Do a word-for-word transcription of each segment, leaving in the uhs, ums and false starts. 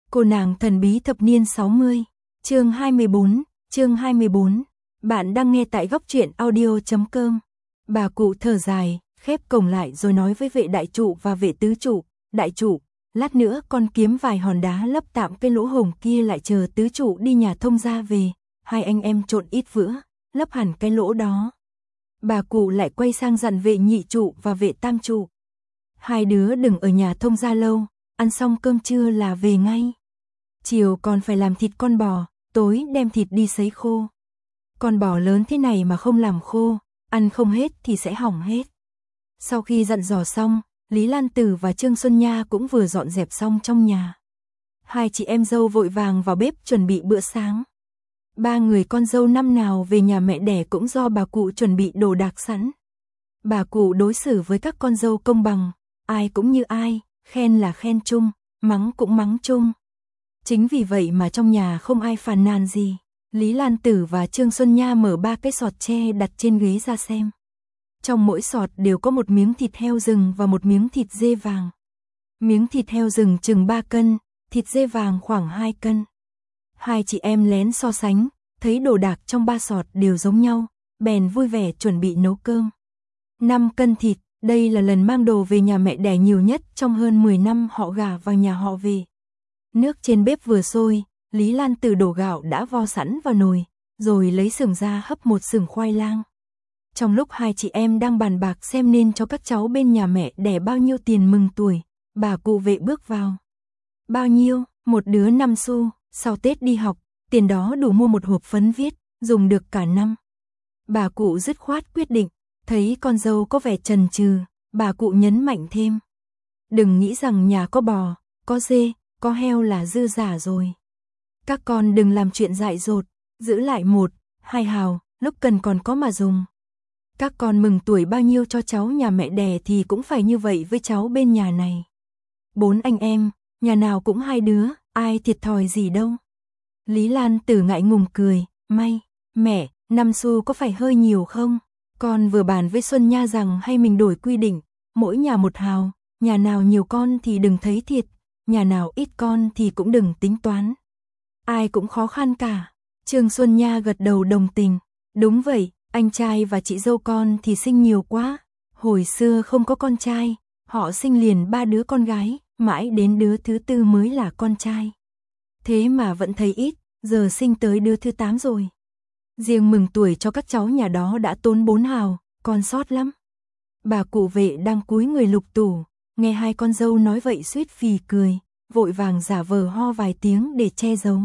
Cô nàng thần bí thập niên sáu mươi, chương hai mươi bốn, chương hai mươi bốn. Bạn đang nghe tại góc truyện audio chấm com. Bà cụ thở dài, khép cổng lại rồi nói với vệ đại trụ và vệ tứ trụ, đại trụ, lát nữa con kiếm vài hòn đá lấp tạm cái lỗ hổng kia lại chờ tứ trụ đi nhà thông gia về, hai anh em trộn ít vữa, lấp hẳn cái lỗ đó. Bà cụ lại quay sang dặn vệ nhị trụ và vệ tam trụ. Hai đứa đừng ở nhà thông gia lâu, ăn xong cơm trưa là về ngay. Chiều còn phải làm thịt con bò, tối đem thịt đi sấy khô. Con bò lớn thế này mà không làm khô, ăn không hết thì sẽ hỏng hết. Sau khi dặn dò xong, Lý Lan Tử và Trương Xuân Nha cũng vừa dọn dẹp xong trong nhà. Hai chị em dâu vội vàng vào bếp chuẩn bị bữa sáng. Ba người con dâu năm nào về nhà mẹ đẻ cũng do bà cụ chuẩn bị đồ đạc sẵn. Bà cụ đối xử với các con dâu công bằng, ai cũng như ai, khen là khen chung, mắng cũng mắng chung. Chính vì vậy mà trong nhà không ai phàn nàn gì. Lý Lan Tử và Trương Xuân Nha mở ba cái sọt tre đặt trên ghế ra xem. Trong mỗi sọt đều có một miếng thịt heo rừng và một miếng thịt dê vàng. Miếng thịt heo rừng chừng ba cân, thịt dê vàng khoảng hai cân. Hai chị em lén so sánh, thấy đồ đạc trong ba sọt đều giống nhau, bèn vui vẻ chuẩn bị nấu cơm. năm cân thịt, đây là lần mang đồ về nhà mẹ đẻ nhiều nhất trong hơn mười năm họ gả vào nhà họ về. Nước trên bếp vừa sôi, Lý Lan Tử đổ gạo đã vo sẵn vào nồi, rồi lấy sừng ra hấp một sừng khoai lang. Trong lúc hai chị em đang bàn bạc xem nên cho các cháu bên nhà mẹ đẻ bao nhiêu tiền mừng tuổi, bà cụ vệ bước vào. Bao nhiêu? Một đứa năm xu, sau Tết đi học, tiền đó đủ mua một hộp phấn viết, dùng được cả năm. Bà cụ dứt khoát quyết định, thấy con dâu có vẻ chần chừ, bà cụ nhấn mạnh thêm. Đừng nghĩ rằng nhà có bò, có dê, có heo là dư giả rồi. Các con đừng làm chuyện dại dột, giữ lại một, hai hào, lúc cần còn có mà dùng. Các con mừng tuổi bao nhiêu cho cháu nhà mẹ đẻ thì cũng phải như vậy với cháu bên nhà này. Bốn anh em, nhà nào cũng hai đứa, ai thiệt thòi gì đâu. Lý Lan Tử ngại ngùng cười, may, mẹ, năm xu có phải hơi nhiều không? Con vừa bàn với Xuân Nha rằng hay mình đổi quy định, mỗi nhà một hào, nhà nào nhiều con thì đừng thấy thiệt, nhà nào ít con thì cũng đừng tính toán. Ai cũng khó khăn cả. Trương Xuân Nha gật đầu đồng tình. Đúng vậy, anh trai và chị dâu con thì sinh nhiều quá. Hồi xưa không có con trai, họ sinh liền ba đứa con gái, mãi đến đứa thứ tư mới là con trai. Thế mà vẫn thấy ít, giờ sinh tới đứa thứ tám rồi. Riêng mừng tuổi cho các cháu nhà đó đã tốn bốn hào, còn sót lắm. Bà cụ vệ đang cúi người lục tủ, nghe hai con dâu nói vậy suýt phì cười, vội vàng giả vờ ho vài tiếng để che giấu.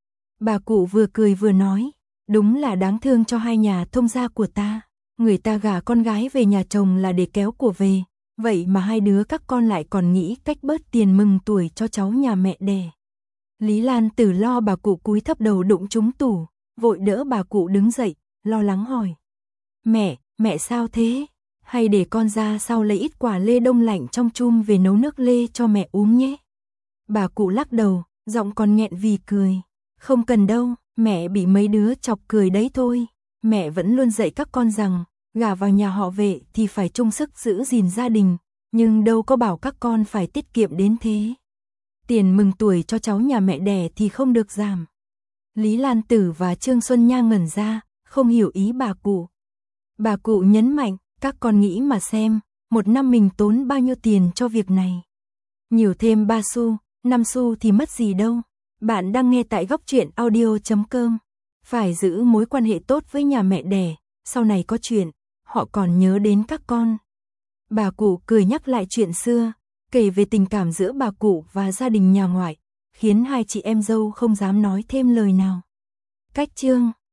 Bà cụ vừa cười vừa nói, đúng là đáng thương cho hai nhà thông gia của ta, người ta gả con gái về nhà chồng là để kéo của về, vậy mà hai đứa các con lại còn nghĩ cách bớt tiền mừng tuổi cho cháu nhà mẹ đẻ. Lý Lan Tử lo bà cụ cúi thấp đầu đụng trúng tủ, vội đỡ bà cụ đứng dậy, lo lắng hỏi. Mẹ, mẹ sao thế? Hay để con ra sau lấy ít quả lê đông lạnh trong chum về nấu nước lê cho mẹ uống nhé. Bà cụ lắc đầu, giọng còn nghẹn vì cười. Không cần đâu, mẹ bị mấy đứa chọc cười đấy thôi. Mẹ vẫn luôn dạy các con rằng, gả vào nhà họ vệ thì phải chung sức giữ gìn gia đình, nhưng đâu có bảo các con phải tiết kiệm đến thế. Tiền mừng tuổi cho cháu nhà mẹ đẻ thì không được giảm. Lý Lan Tử và Trương Xuân Nha ngẩn ra, không hiểu ý bà cụ. Bà cụ nhấn mạnh, các con nghĩ mà xem, một năm mình tốn bao nhiêu tiền cho việc này. Nhiều thêm ba xu, năm xu thì mất gì đâu. Bạn đang nghe tại góc truyện audio chấm com. Phải giữ mối quan hệ tốt với nhà mẹ đẻ, sau này có chuyện, họ còn nhớ đến các con. Bà cụ cười nhắc lại chuyện xưa, kể về tình cảm giữa bà cụ và gia đình nhà ngoại, khiến hai chị em dâu không dám nói thêm lời nào. Cách chương